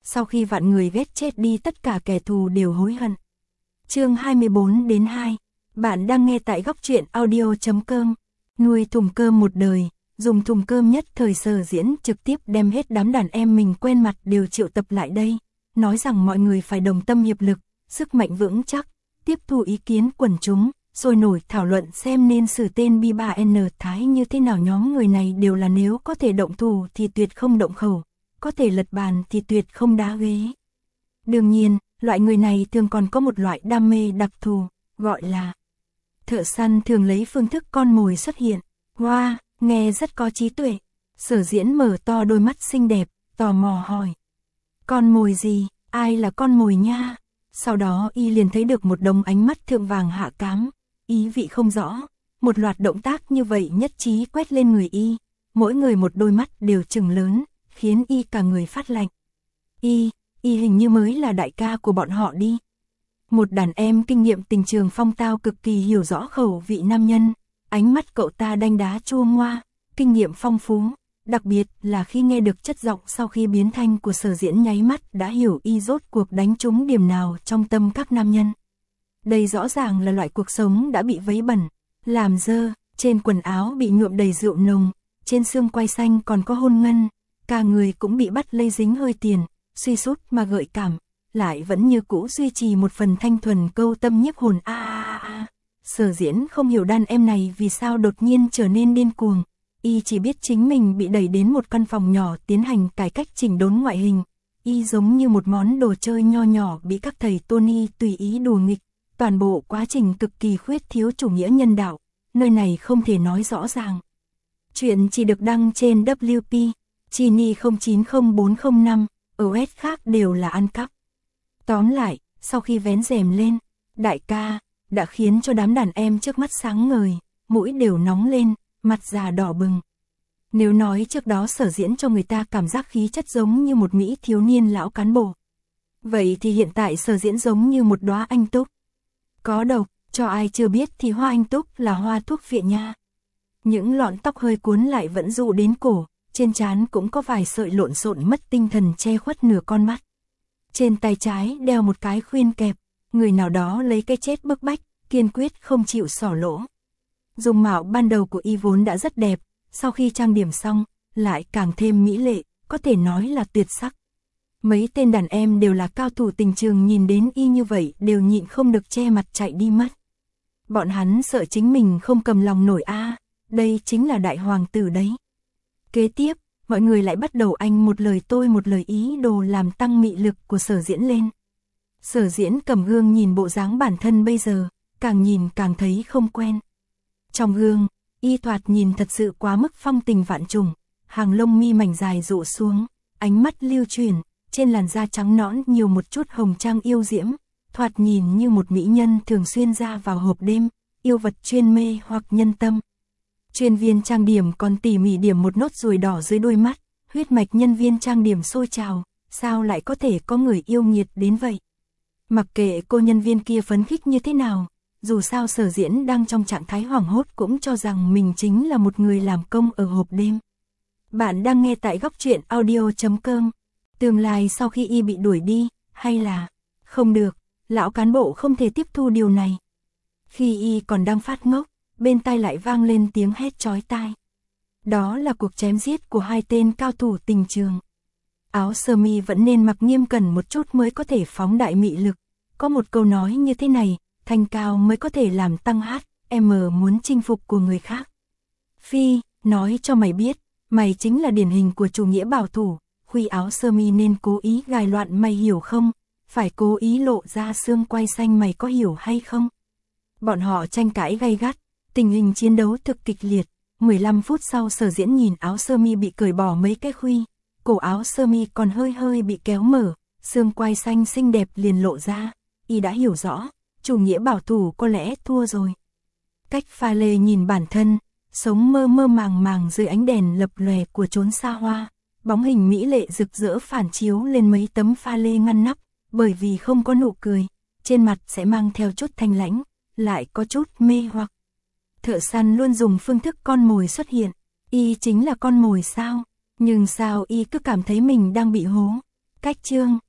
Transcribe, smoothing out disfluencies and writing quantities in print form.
sau khi vạn người ghét chết đi tất cả kẻ thù đều hối hận. Chương 24-2. Bạn đang nghe tại góc truyện audio.com. Nuôi thùng cơm một đời, dùng thùng cơm nhất thời Sở Diễn trực tiếp đem hết đám đàn em mình quen mặt đều triệu tập lại đây, nói rằng mọi người phải đồng tâm hiệp lực, sức mạnh vững chắc, tiếp thu ý kiến quần chúng, sôi nổi thảo luận xem nên xử tên B3N Thái như thế nào. Nhóm người này đều là nếu có thể động thủ thì tuyệt không động khẩu, có thể lật bàn thì tuyệt không đá ghế. Đương nhiên, loại người này thường còn có một loại đam mê đặc thù, gọi là thợ săn, thường lấy phương thức con mồi xuất hiện. Wow, nghe rất có trí tuệ. Sở Diễn mở to đôi mắt xinh đẹp, tò mò hỏi. Con mồi gì, ai là con mồi nha? Sau đó y liền thấy được một đống ánh mắt thượng vàng hạ cám, ý vị không rõ. Một loạt động tác như vậy nhất trí quét lên người y, mỗi người một đôi mắt đều trừng lớn, khiến y cả người phát lạnh. Y hình như mới là đại ca của bọn họ đi. Một đàn em kinh nghiệm tình trường phong tao cực kỳ hiểu rõ khẩu vị nam nhân, ánh mắt cậu ta đanh đá chua ngoa, kinh nghiệm phong phú, đặc biệt là khi nghe được chất giọng sau khi biến thanh của Sở Diễn nháy mắt đã hiểu y rốt cuộc đánh trúng điểm nào trong tâm các nam nhân. Đây rõ ràng là loại cuộc sống đã bị vấy bẩn, làm dơ, trên quần áo bị nhuộm đầy rượu nồng, trên xương quai xanh còn có hôn ngân, cả người cũng bị bắt lây dính hơi tiền, suy sút mà gợi cảm, lại vẫn như cũ duy trì một phần thanh thuần câu tâm nhiếp hồn. Sở Diễn không hiểu đàn em này vì sao đột nhiên trở nên điên cuồng, y chỉ biết chính mình bị đẩy đến một căn phòng nhỏ tiến hành cải cách chỉnh đốn ngoại hình, y giống như một món đồ chơi nho nhỏ bị các thầy Tony tùy ý đùa nghịch, toàn bộ quá trình cực kỳ khuyết thiếu chủ nghĩa nhân đạo, nơi này không thể nói rõ ràng. Chuyện chỉ được đăng trên WP, Chini 090405, OS khác đều là ăn cắp. Tóm lại, sau khi vén rèm lên, đại ca đã khiến cho đám đàn em trước mắt sáng ngời, mũi đều nóng lên, mặt già đỏ bừng. Nếu nói trước đó Sở Diễn cho người ta cảm giác khí chất giống như một mỹ thiếu niên lão cán bộ, vậy thì hiện tại Sở Diễn giống như một đóa anh túc. Có độc, cho ai chưa biết thì hoa anh túc là hoa thuốc viện nha. Những lọn tóc hơi cuốn lại vẫn dụ đến cổ, trên trán cũng có vài sợi lộn xộn mất tinh thần che khuất nửa con mắt. Trên tay trái đeo một cái khuyên kẹp, người nào đó lấy cái chết bức bách, kiên quyết không chịu xỏ lỗ. Dung mạo ban đầu của y vốn đã rất đẹp, sau khi trang điểm xong, lại càng thêm mỹ lệ, có thể nói là tuyệt sắc. Mấy tên đàn em đều là cao thủ tình trường, nhìn đến y như vậy đều nhịn không được che mặt chạy đi mất. Bọn hắn sợ chính mình không cầm lòng nổi đây chính là đại hoàng tử đấy. Kế tiếp, mọi người lại bắt đầu anh một lời tôi một lời ý đồ làm tăng mị lực của Sở Diễn lên. Sở Diễn cầm gương nhìn bộ dáng bản thân bây giờ, càng nhìn càng thấy không quen. Trong gương, y thoạt nhìn thật sự quá mức phong tình vạn trùng, hàng lông mi mảnh dài rũ xuống, ánh mắt lưu chuyển, trên làn da trắng nõn nhiều một chút hồng trang yêu diễm, thoạt nhìn như một mỹ nhân thường xuyên ra vào hộp đêm, yêu vật chuyên mê hoặc nhân tâm. Chuyên viên trang điểm còn tỉ mỉ điểm một nốt ruồi đỏ dưới đôi mắt, huyết mạch nhân viên trang điểm sôi trào, sao lại có thể có người yêu nghiệt đến vậy? Mặc kệ cô nhân viên kia phấn khích như thế nào, dù sao Sở Diễn đang trong trạng thái hoảng hốt cũng cho rằng mình chính là một người làm công ở hộp đêm. Bạn đang nghe tại góc truyện audio.com. Tương lai sau khi y bị đuổi đi, hay là không được, lão cán bộ không thể tiếp thu điều này. Khi y còn đang phát ngốc, bên tai lại vang lên tiếng hét chói tai. Đó là cuộc chém giết của hai tên cao thủ tình trường. Áo sơ mi vẫn nên mặc nghiêm cẩn một chút mới có thể phóng đại mị lực. Có một câu nói như thế này, thanh cao mới có thể làm tăng HM muốn chinh phục của người khác. Phi, nói cho mày biết, mày chính là điển hình của chủ nghĩa bảo thủ, khuy áo sơ mi nên cố ý gài loạn, mày hiểu không? Phải cố ý lộ ra xương quai xanh, mày có hiểu hay không? Bọn họ tranh cãi gay gắt, tình hình chiến đấu thực kịch liệt. 15 phút sau Sở Diễn nhìn áo sơ mi bị cởi bỏ mấy cái khuy, cổ áo sơ mi còn hơi hơi bị kéo mở, xương quai xanh xinh đẹp liền lộ ra, y đã hiểu rõ, chủ nghĩa bảo thủ có lẽ thua rồi. Cách pha lê nhìn bản thân, sống mơ mơ màng màng dưới ánh đèn lập lòe của chốn xa hoa, bóng hình mỹ lệ rực rỡ phản chiếu lên mấy tấm pha lê ngăn nắp, bởi vì không có nụ cười, trên mặt sẽ mang theo chút thanh lãnh, lại có chút mê hoặc. Thợ săn luôn dùng phương thức con mồi xuất hiện, y chính là con mồi sao? Nhưng sao y cứ cảm thấy mình đang bị hố? Cách chương